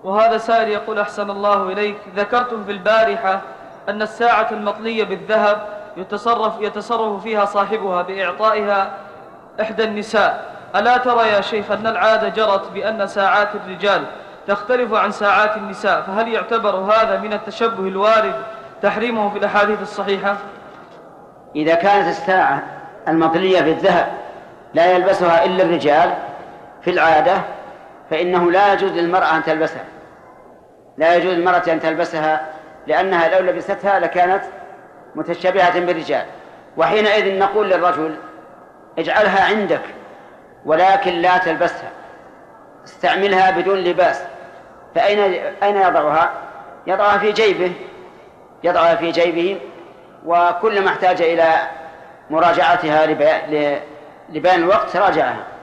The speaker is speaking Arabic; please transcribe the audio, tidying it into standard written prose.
وهذا سائل يقول: أحسن الله إليك، ذكرتم في البارحة أن الساعة المطلية بالذهب يتصرف فيها صاحبها بإعطائها إحدى النساء. ألا ترى يا شيخ أن العادة جرت بأن ساعات الرجال تختلف عن ساعات النساء، فهل يعتبر هذا من التشبه الوارد تحريمه في الأحاديث الصحيحة؟ إذا كانت الساعة المطلية بالذهب لا يلبسها إلا الرجال في العادة، فإنه لا يجوز للمرأة أن تلبسها، لا يجوز للمرأة أن تلبسها، لأنها لو لبستها لكانت متشابهة بالرجال. وحينئذ نقول للرجل: اجعلها عندك ولكن لا تلبسها، استعملها بدون لباس. فأين يضعها؟ يضعها في جيبه، وكل ما احتاج إلى مراجعتها لبيان الوقت راجعها.